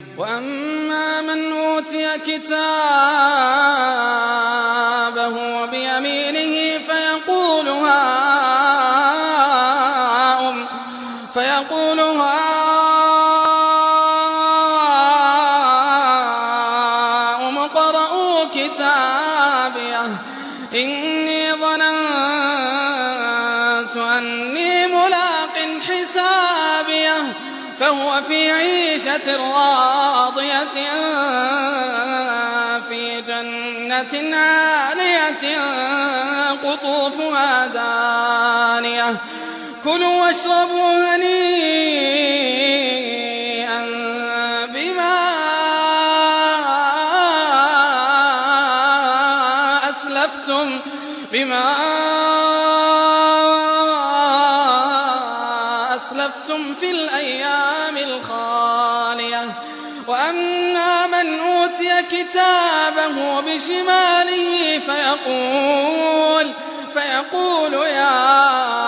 وأما من أوتي كتابه بيمينه فيقول هاؤم اقرءوا كتابيه إني ظننت أني ملاق حسابيه فهو في عيشة راضية في جنة عالية قطوفها دانية كلوا واشربوا هنيئا بما أسلفتم في الأيام الخالية وأما من أوتي كتابه بشماله فيقول يا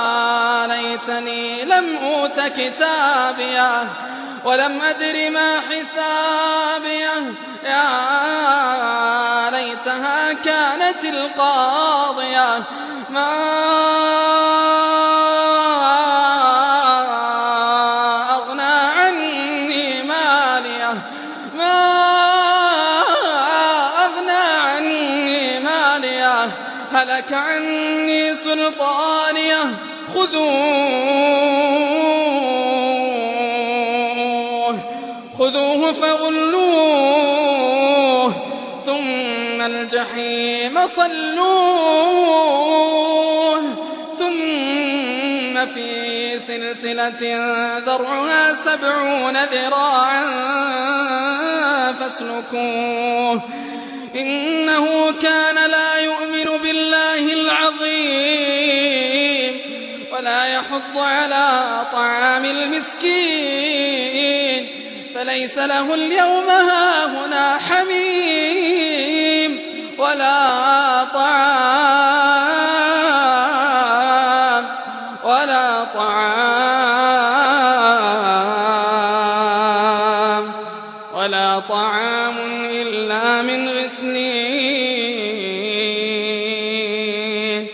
ليتني لم أوت كتابيه ولم أدر ما حسابيه يا ليتها كانت القاضية ما أغنى عني ماليه هلك عني سلطانيه خذوه فغلوه ثم الجحيم صلوه ثم في سلسلة ذرعها 70 ذراعا فاسلكوه إنه كان لا يؤمن بالله العظيم ولا يحض على طعام المسكين فليس له اليوم هاهنا حميم ولا طعام إلا من غسلين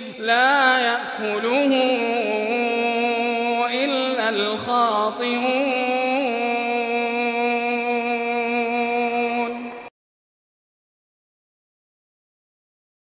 لا يأكله إلا الخاطئون.